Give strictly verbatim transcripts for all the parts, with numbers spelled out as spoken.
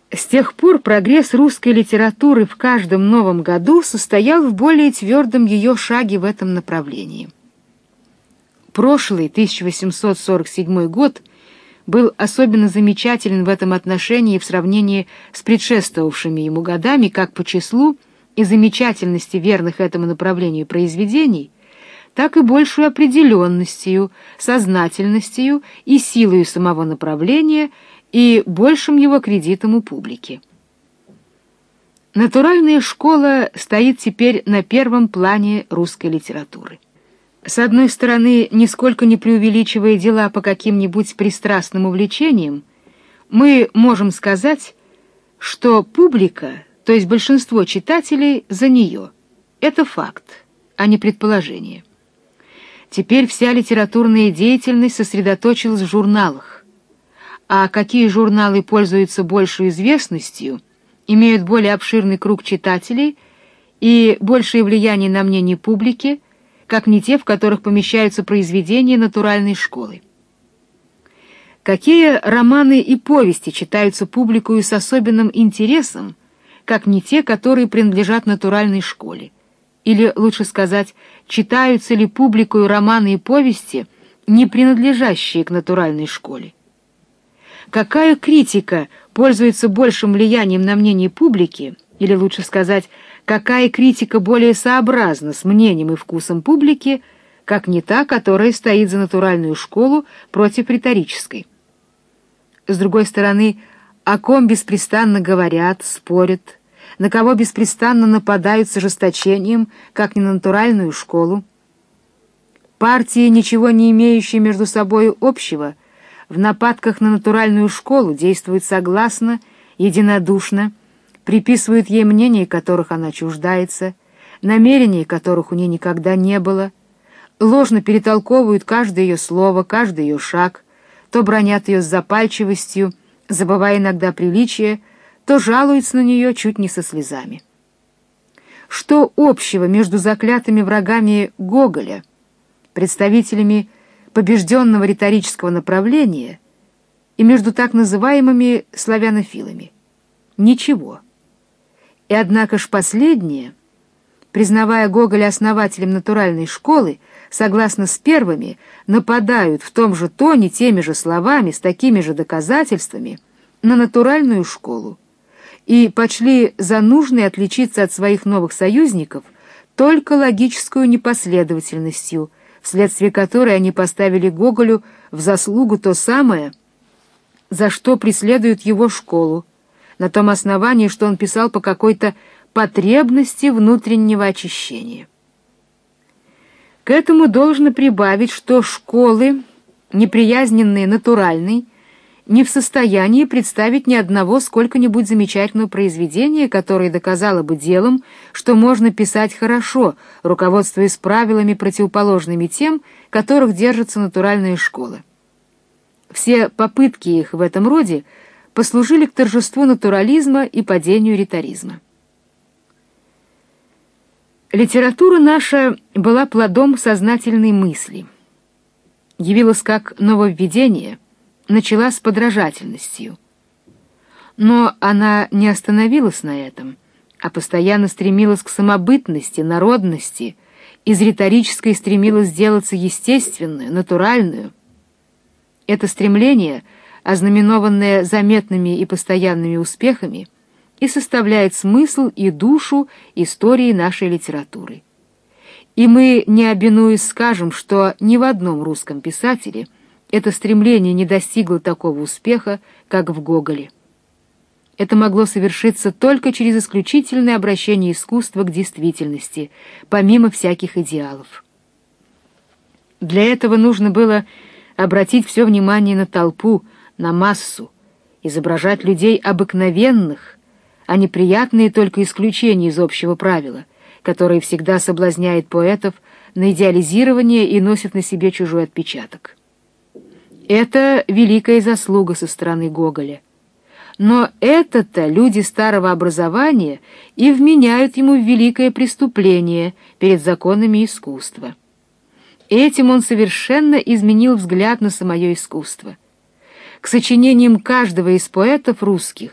С тех пор прогресс русской литературы в каждом новом году состоял в более твердом ее шаге в этом направлении. Прошлый, тысяча восемьсот сорок седьмой год, был особенно замечателен в этом отношении в сравнении с предшествовавшими ему годами как по числу и замечательности верных этому направлению произведений, так и большую определенностью, сознательностью и силой самого направления и большим его кредитом у публики. Натуральная школа стоит теперь на первом плане русской литературы. С одной стороны, нисколько не преувеличивая дела по каким-нибудь пристрастным увлечениям, мы можем сказать, что публика, то есть большинство читателей, за нее. Это факт, а не предположение. Теперь вся литературная деятельность сосредоточилась в журналах. А какие журналы пользуются большей известностью, имеют более обширный круг читателей и большее влияние на мнение публики, как не те, в которых помещаются произведения натуральной школы. Какие романы и повести читаются публикою с особенным интересом, как не те, которые принадлежат натуральной школе? Или, лучше сказать, читаются ли публикою романы и повести, не принадлежащие к натуральной школе? Какая критика пользуется большим влиянием на мнение публики, или, лучше сказать, какая критика более сообразна с мнением и вкусом публики, как не та, которая стоит за натуральную школу против риторической? С другой стороны, о ком беспрестанно говорят, спорят, на кого беспрестанно нападают с ожесточением, как не на натуральную школу? Партии, ничего не имеющие между собой общего, в нападках на натуральную школу действуют согласно, единодушно, приписывают ей мнения, которых она чуждается, намерений, которых у ней никогда не было, ложно перетолковывают каждое ее слово, каждый ее шаг, то бранят ее с запальчивостью, забывая иногда приличие, то жалуются на нее чуть не со слезами. Что общего между заклятыми врагами Гоголя, представителями побежденного риторического направления, и между так называемыми славянофилами? Ничего. И однако ж последние, признавая Гоголя основателем натуральной школы, согласно с первыми, нападают в том же тоне, теми же словами, с такими же доказательствами на натуральную школу, и почли за нужное отличиться от своих новых союзников только логическую непоследовательностью, вследствие которой они поставили Гоголю в заслугу то самое, за что преследуют его школу, на том основании, что он писал по какой-то потребности внутреннего очищения. К этому должно прибавить, что школы, неприязненные натуральной, не в состоянии представить ни одного сколько-нибудь замечательного произведения, которое доказало бы делом, что можно писать хорошо, руководствуясь правилами, противоположными тем, которых держатся натуральные школы. Все попытки их в этом роде послужили к торжеству натурализма и падению риторизма. Литература наша была плодом сознательной мысли, явилась как нововведение, начала с подражательностью. Но она не остановилась на этом, а постоянно стремилась к самобытности, народности, из риторической стремилась сделаться естественную, натуральную. Это стремление, ознаменованное заметными и постоянными успехами, и составляет смысл и душу истории нашей литературы. И мы, не обинуясь, скажем, что ни в одном русском писателе это стремление не достигло такого успеха, как в Гоголе. Это могло совершиться только через исключительное обращение искусства к действительности, помимо всяких идеалов. Для этого нужно было обратить все внимание на толпу, на массу, изображать людей обыкновенных, а не приятные только исключения из общего правила, которое всегда соблазняет поэтов на идеализирование и носит на себе чужой отпечаток. Это великая заслуга со стороны Гоголя. Но это-то люди старого образования и вменяют ему в великое преступление перед законами искусства. Этим он совершенно изменил взгляд на самое искусство. К сочинениям каждого из поэтов русских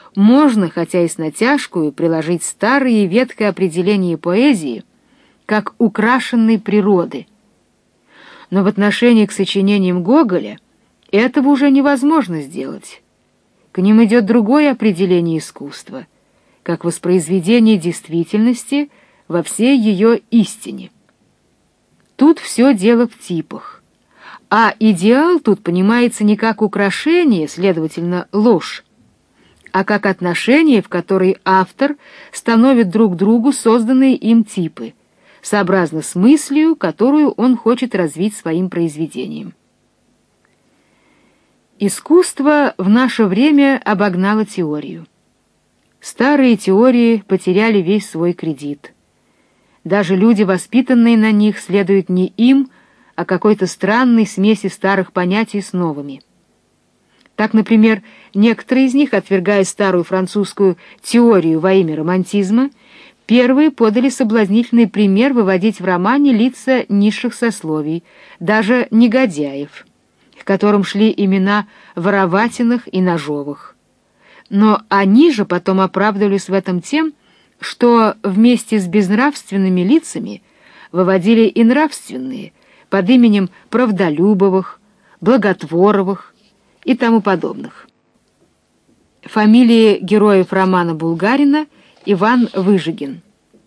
можно, хотя и с натяжкою, приложить старое и ветхое определение поэзии как украшенной природы. Но в отношении к сочинениям Гоголя этого уже невозможно сделать. К ним идет другое определение искусства, как воспроизведение действительности во всей ее истине. Тут все дело в типах, а идеал тут понимается не как украшение, следовательно, ложь, а как отношение, в которой автор становит друг другу созданные им типы, сообразно с мыслью, которую он хочет развить своим произведением. Искусство в наше время обогнало теорию. Старые теории потеряли весь свой кредит. Даже люди, воспитанные на них, следуют не им, а какой-то странной смеси старых понятий с новыми. Так, например, некоторые из них, отвергая старую французскую теорию во имя романтизма, первые подали соблазнительный пример выводить в романе лица низших сословий, даже негодяев, к которым шли имена Вороватиных и Ножовых. Но они же потом оправдывались в этом тем, что вместе с безнравственными лицами выводили и нравственные под именем Правдолюбовых, Благотворовых и тому подобных. Фамилии героев романа Булгарина Иван Выжигин.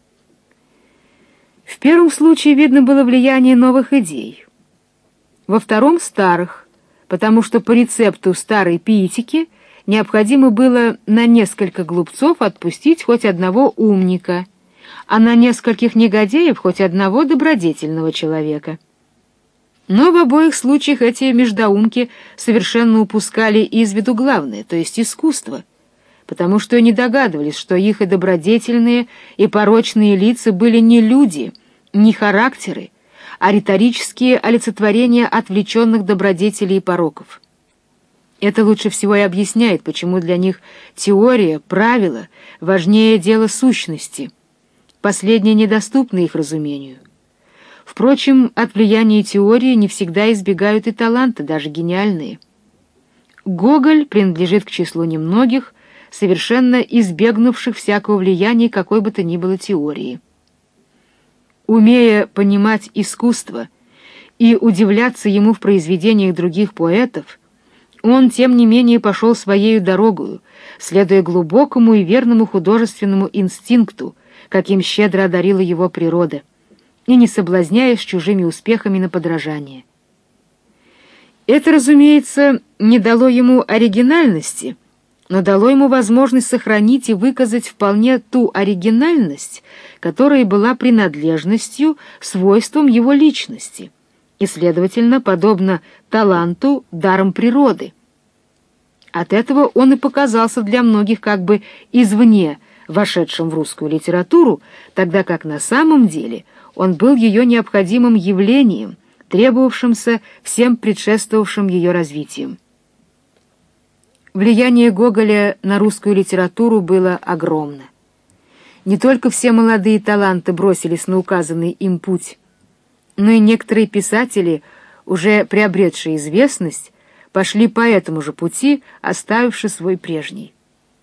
В первом случае видно было влияние новых идей, во втором — старых, потому что по рецепту старой пиитики необходимо было на несколько глупцов отпустить хоть одного умника, а на нескольких негодяев хоть одного добродетельного человека. Но в обоих случаях эти междоумки совершенно упускали из виду главное, то есть искусство, потому что не догадывались, что их и добродетельные, и порочные лица были не люди, не характеры, а риторические олицетворения отвлеченных добродетелей и пороков. Это лучше всего и объясняет, почему для них теория, правила важнее дела сущности. Последнее недоступно их разумению. Впрочем, от влияния теории не всегда избегают и таланты, даже гениальные. Гоголь принадлежит к числу немногих, совершенно избегнувших всякого влияния какой бы то ни было теории. Умея понимать искусство и удивляться ему в произведениях других поэтов, он, тем не менее, пошел своею дорогою, следуя глубокому и верному художественному инстинкту, каким щедро одарила его природа, и не соблазняясь чужими успехами на подражание. Это, разумеется, не дало ему оригинальности, но дало ему возможность сохранить и выказать вполне ту оригинальность, которая была принадлежностью, свойством его личности, и, следовательно, подобно таланту, даром природы. От этого он и показался для многих как бы извне вошедшим в русскую литературу, тогда как на самом деле он был ее необходимым явлением, требовавшимся всем предшествовавшим ее развитием. Влияние Гоголя на русскую литературу было огромно. Не только все молодые таланты бросились на указанный им путь, но и некоторые писатели, уже приобретшие известность, пошли по этому же пути, оставивши свой прежний.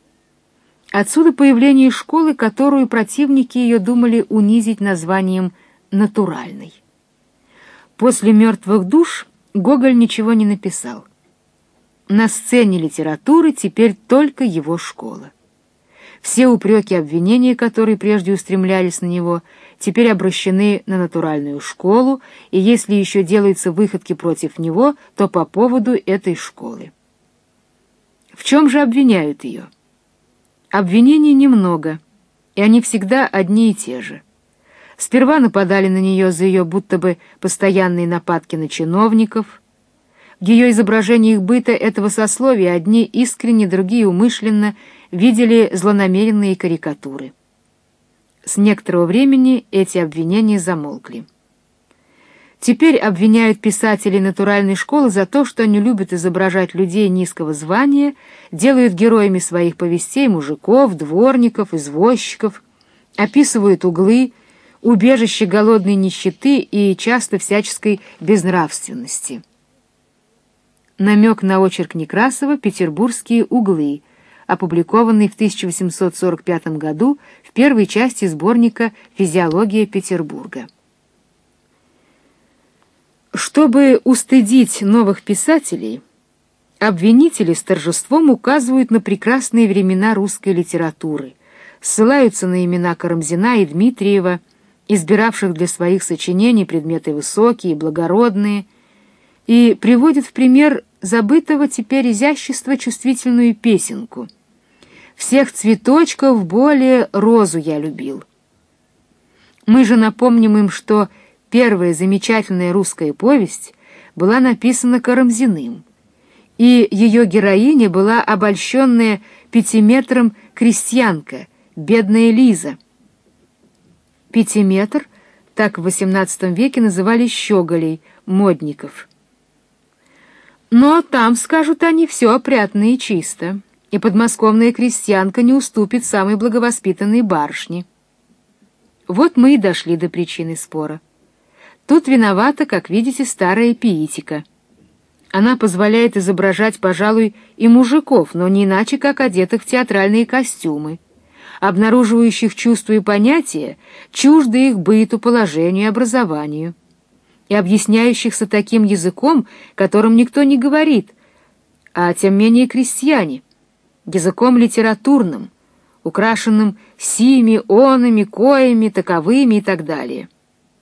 Отсюда появление школы, которую противники ее думали унизить названием «натуральной». После «Мертвых душ» Гоголь ничего не написал. На сцене литературы теперь только его школа. Все упреки и обвинения, которые прежде устремлялись на него, теперь обращены на натуральную школу, и если еще делаются выходки против него, то по поводу этой школы. В чем же обвиняют ее? Обвинений немного, и они всегда одни и те же. Сперва нападали на нее за ее будто бы постоянные нападки на чиновников. В ее изображениях быта этого сословия одни искренне, другие умышленно видели злонамеренные карикатуры. С некоторого времени эти обвинения замолкли. Теперь обвиняют писателей натуральной школы за то, что они любят изображать людей низкого звания, делают героями своих повестей мужиков, дворников, извозчиков, описывают углы, убежище голодной нищеты и часто всяческой безнравственности. Намек на очерк Некрасова «Петербургские углы», опубликованный в тысяча восемьсот сорок пятом году в первой части сборника «Физиология Петербурга». Чтобы устыдить новых писателей, обвинители с торжеством указывают на прекрасные времена русской литературы, ссылаются на имена Карамзина и Дмитриева, избиравших для своих сочинений предметы высокие, благородные, и приводят в пример забытого теперь изящества чувствительную песенку: «Всех цветочков более розу я любил». Мы же напомним им, что первая замечательная русская повесть была написана Карамзиным, и ее героиня была обольщенная пятиметром крестьянка, бедная Лиза. Пятиметр — так в восемнадцатом веке называли щеголей, модников. Но там, скажут они, все опрятно и чисто, и подмосковная крестьянка не уступит самой благовоспитанной барышне. Вот мы и дошли до причины спора. Тут виновата, как видите, старая пиитика. Она позволяет изображать, пожалуй, и мужиков, но не иначе, как одетых в театральные костюмы, обнаруживающих чувства и понятия, чуждые их быту, положению и образованию, и объясняющихся таким языком, которым никто не говорит, а тем менее крестьяне, языком литературным, украшенным сими, онами, коями, таковыми и так далее.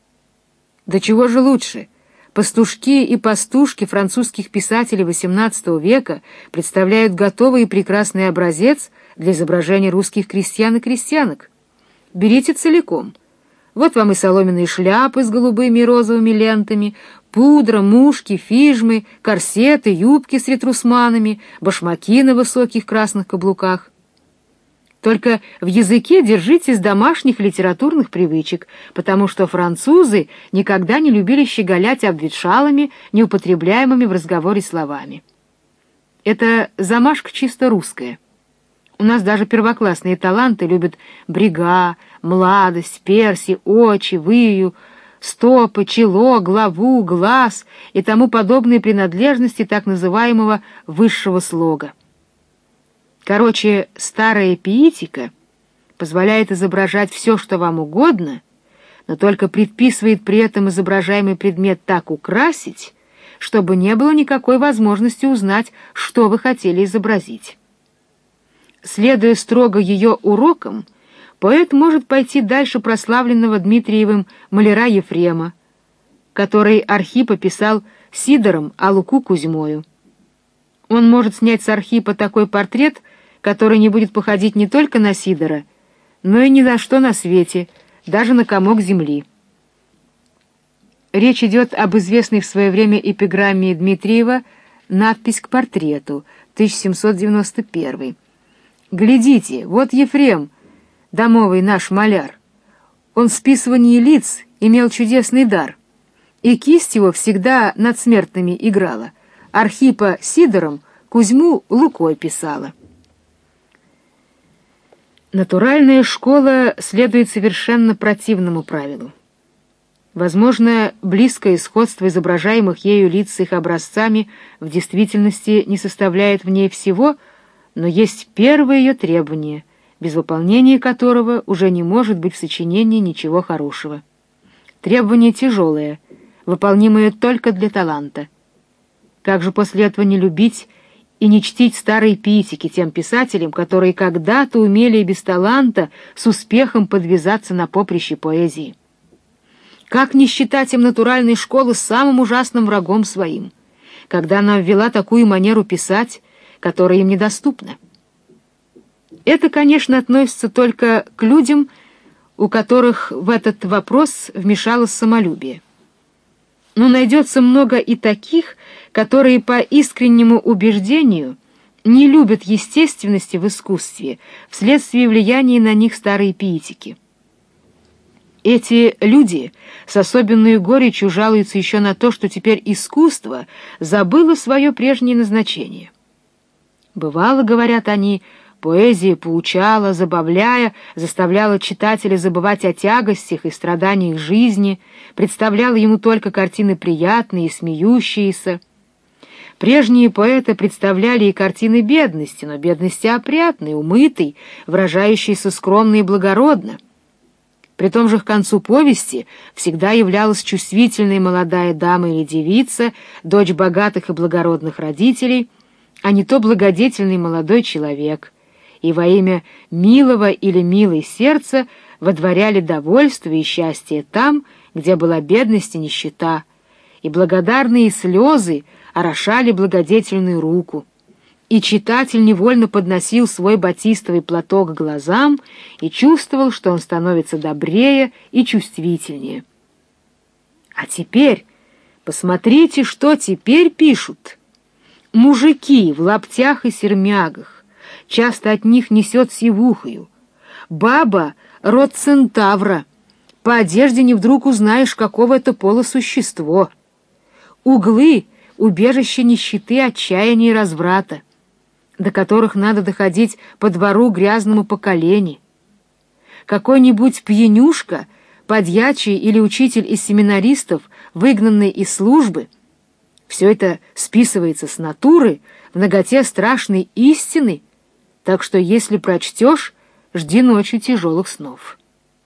Да чего же лучше? Пастушки и пастушки французских писателей восемнадцатого века представляют готовый и прекрасный образец для изображения русских крестьян и крестьянок. Берите целиком. Вот вам и соломенные шляпы с голубыми и розовыми лентами, пудра, мушки, фижмы, корсеты, юбки с ретрусманами, башмаки на высоких красных каблуках. Только в языке держитесь домашних литературных привычек, потому что французы никогда не любили щеголять обветшалыми, неупотребляемыми в разговоре словами. Это замашка чисто русская. У нас даже первоклассные таланты любят брега, младость, перси, очи, выю, стопы, чело, главу, глаз и тому подобные принадлежности так называемого высшего слога. Короче, старая пиитика позволяет изображать все, что вам угодно, но только предписывает при этом изображаемый предмет так украсить, чтобы не было никакой возможности узнать, что вы хотели изобразить. Следуя строго ее урокам, поэт может пойти дальше прославленного Дмитриевым маляра Ефрема, который Архип описал Сидором, а Луку Кузьмою. Он может снять с Архипа такой портрет, который не будет походить не только на Сидора, но и ни на что на свете, даже на комок земли. Речь идет об известной в свое время эпиграмме Дмитриева «Надпись к портрету», тысяча семьсот девяносто первый. «Глядите, вот Ефрем, домовый наш маляр. Он в списывании лиц имел чудесный дар, и кисть его всегда над смертными играла. Архипа Сидором, Кузьму Лукой писала». Натуральная школа следует совершенно противному правилу. Возможно, близкое сходство изображаемых ею лиц с их образцами в действительности не составляет в ней всего, но есть первое ее требование, без выполнения которого уже не может быть в сочинении ничего хорошего. Требование тяжелое, выполнимое только для таланта. Как же после этого не любить и не чтить старые пиитики тем писателям, которые когда-то умели и без таланта с успехом подвязаться на поприще поэзии? Как не считать им натуральной школы самым ужасным врагом своим, когда она ввела такую манеру писать, которая им недоступна? Это, конечно, относится только к людям, у которых в этот вопрос вмешалось самолюбие. Но найдется много и таких, которые по искреннему убеждению не любят естественности в искусстве вследствие влияния на них старой пиитики. Эти люди с особенной горечью жалуются еще на то, что теперь искусство забыло свое прежнее назначение. Бывало, говорят они, поэзия поучала, забавляя, заставляла читателя забывать о тягостях и страданиях жизни, представляла ему только картины приятные и смеющиеся. Прежние поэты представляли и картины бедности, но бедности опрятной, умытой, выражающейся скромно и благородно. При том же к концу повести всегда являлась чувствительная молодая дама или девица, дочь богатых и благородных родителей, а не то благодетельный молодой человек, и во имя милого или милой сердца водворяли довольство и счастье там, где была бедность и нищета, и благодарные слезы орошали благодетельную руку, и читатель невольно подносил свой батистовый платок к глазам и чувствовал, что он становится добрее и чувствительнее. А теперь посмотрите, что теперь пишут. Мужики в лаптях и сермягах, часто от них несет сивухою. Баба — род центавра, по одежде не вдруг узнаешь, какого это пола существо. Углы — убежище нищеты, отчаяния и разврата, до которых надо доходить по двору грязному по колени. Какой-нибудь пьянюшка, подьячий или учитель из семинаристов, выгнанный из службы, все это списывается с натуры в наготе страшной истины, так что если прочтешь, жди ночью тяжелых снов.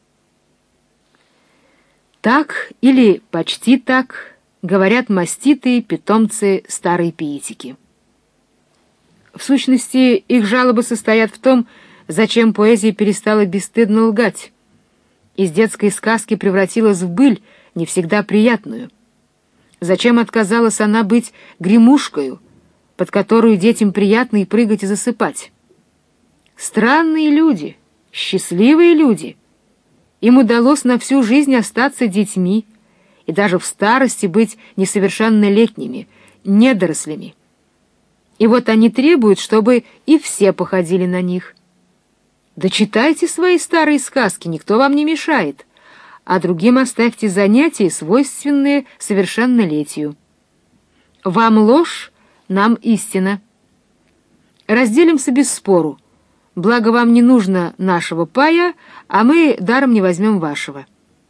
Так или почти так говорят маститые питомцы старой пиетики. В сущности, их жалобы состоят в том, зачем поэзия перестала бесстыдно лгать. Из детской сказки превратилась в быль, не всегда приятную. Зачем отказалась она быть гремушкою, под которую детям приятно и прыгать, и засыпать? Странные люди, счастливые люди. Им удалось на всю жизнь остаться детьми и даже в старости быть несовершеннолетними, недорослями. И вот они требуют, чтобы и все походили на них. Да читайте свои старые сказки, никто вам не мешает, а другим оставьте занятия, свойственные совершеннолетию. Вам ложь, нам истина. Разделимся без спору, благо вам не нужно нашего пая, а мы даром не возьмем вашего.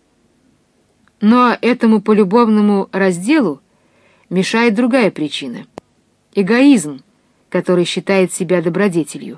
Но этому полюбовному разделу мешает другая причина — эгоизм, который считает себя добродетелью.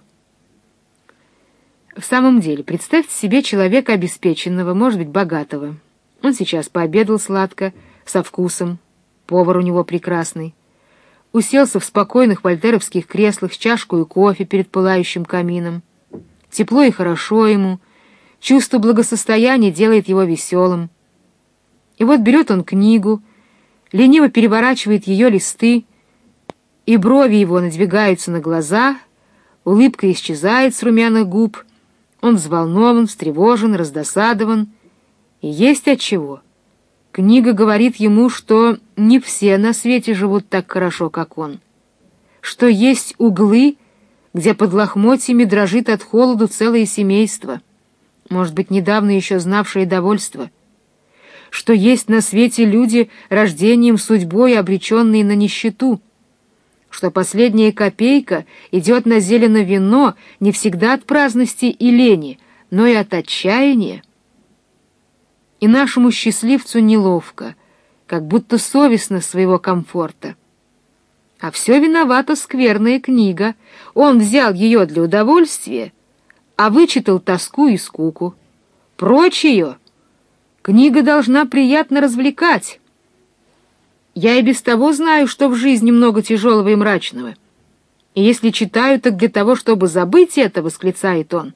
В самом деле, представьте себе человека обеспеченного, может быть, богатого. Он сейчас пообедал сладко, со вкусом, повар у него прекрасный, уселся в спокойных вольтеровских креслах с чашкой кофе перед пылающим камином. Тепло и хорошо ему, чувство благосостояния делает его веселым. И вот берет он книгу, лениво переворачивает ее листы, и брови его надвигаются на глаза, улыбка исчезает с румяных губ, он взволнован, встревожен, раздосадован, и есть отчего. Книга говорит ему, что не все на свете живут так хорошо, как он, что есть углы, где под лохмотьями дрожит от холоду целое семейство, может быть, недавно еще знавшее довольство, что есть на свете люди, рождением, судьбой обреченные на нищету, что последняя копейка идет на зелено вино не всегда от праздности и лени, но и от отчаяния. И нашему счастливцу неловко, как будто совестно своего комфорта. А все виновата скверная книга. Он взял ее для удовольствия, а вычитал тоску и скуку. Прочь ее! Книга должна приятно развлекать. Я и без того знаю, что в жизни много тяжелого и мрачного. И если читаю, так для того, чтобы забыть это, — восклицает он.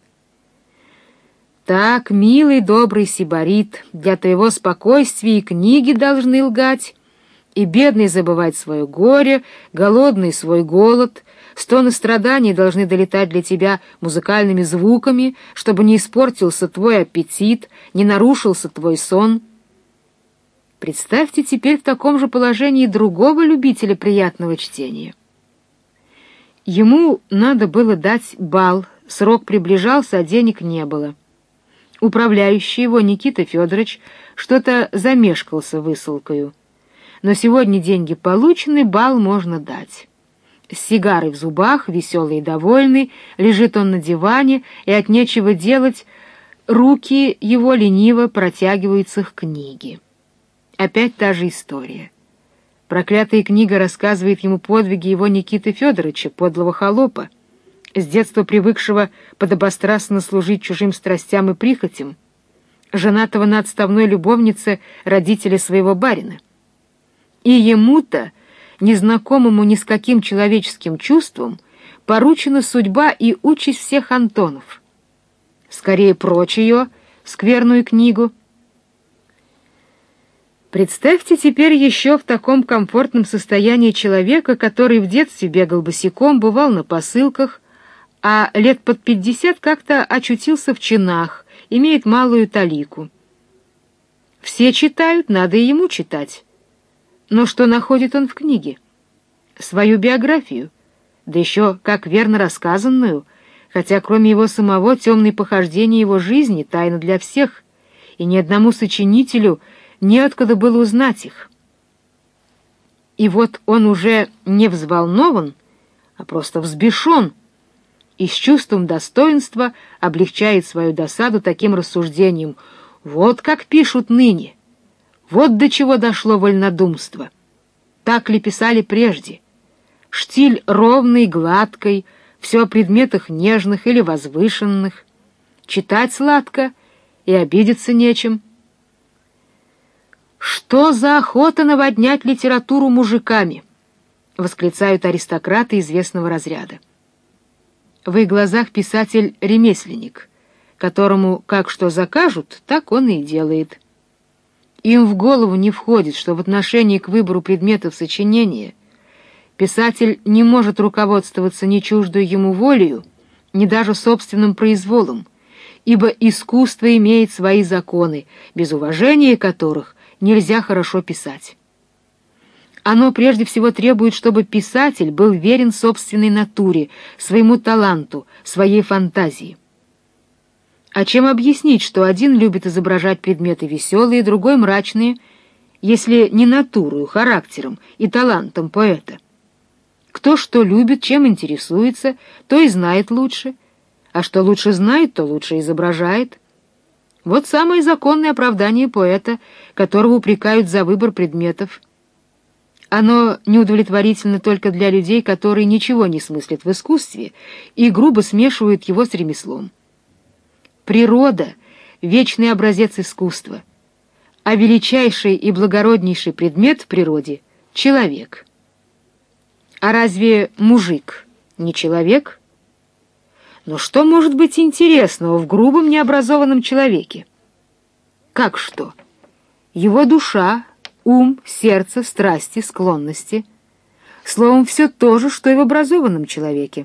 Так, милый, добрый сибарит, для твоего спокойствия и книги должны лгать, и бедный забывать свое горе, голодный свой голод, стоны страданий должны долетать для тебя музыкальными звуками, чтобы не испортился твой аппетит, не нарушился твой сон. Представьте теперь в таком же положении другого любителя приятного чтения. Ему надо было дать бал, срок приближался, а денег не было. Управляющий его, Никита Федорович, что-то замешкался высылкою. Но сегодня деньги получены, бал можно дать. С сигарой в зубах, веселый и довольный, лежит он на диване, и от нечего делать руки его лениво протягиваются к книге. Опять та же история. Проклятая книга рассказывает ему подвиги его Никиты Федоровича, подлого холопа, с детства привыкшего подобострастно служить чужим страстям и прихотям, женатого на отставной любовнице родителя своего барина. И ему-то, незнакомому ни с каким человеческим чувством, поручена судьба и участь всех Антонов. Скорее прочь ее, скверную книгу. Представьте теперь еще в таком комфортном состоянии человека, который в детстве бегал босиком, бывал на посылках, а лет под пятьдесят как-то очутился в чинах, имеет малую талику. Все читают, надо и ему читать. Но что находит он в книге? Свою биографию, да еще как верно рассказанную, хотя кроме его самого темные похождения его жизни тайна для всех, и ни одному сочинителю неоткуда было узнать их. И вот он уже не взволнован, а просто взбешен, и с чувством достоинства облегчает свою досаду таким рассуждением: вот как пишут ныне, вот до чего дошло вольнодумство. Так ли писали прежде? Штиль ровный, гладкий, все о предметах нежных или возвышенных. Читать сладко и обидеться нечем. «Что за охота наводнять литературу мужиками?» — восклицают аристократы известного разряда. В их глазах писатель — ремесленник, которому как что закажут, так он и делает. Им в голову не входит, что в отношении к выбору предметов сочинения писатель не может руководствоваться ни чуждой ему волею, ни даже собственным произволом, ибо искусство имеет свои законы, без уважения которых нельзя хорошо писать. Оно прежде всего требует, чтобы писатель был верен собственной натуре, своему таланту, своей фантазии. А чем объяснить, что один любит изображать предметы веселые, другой мрачные, если не натурою, характером и талантом поэта? Кто что любит, чем интересуется, то и знает лучше, а что лучше знает, то лучше изображает. Вот самое законное оправдание поэта, которого упрекают за выбор предметов. Оно неудовлетворительно только для людей, которые ничего не смыслят в искусстве и грубо смешивают его с ремеслом. Природа — вечный образец искусства, а величайший и благороднейший предмет в природе — человек. А разве мужик не человек? Но что может быть интересного в грубом необразованном человеке? Как что? Его душа, ум, сердце, страсти, склонности. Словом, все то же, что и в образованном человеке.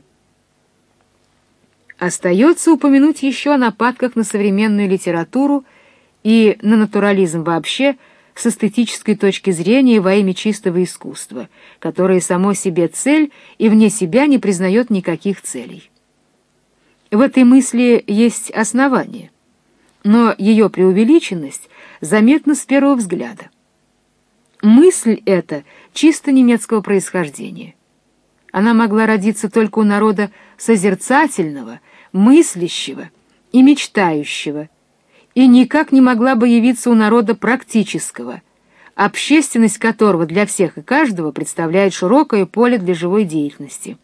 Остается упомянуть еще о нападках на современную литературу и на натурализм вообще с эстетической точки зрения во имя чистого искусства, которое само себе цель и вне себя не признает никаких целей. В этой мысли есть основание, но ее преувеличенность заметна с первого взгляда. Мысль эта чисто немецкого происхождения. Она могла родиться только у народа созерцательного, мыслящего и мечтающего, и никак не могла бы явиться у народа практического, общественность которого для всех и каждого представляет широкое поле для живой деятельности.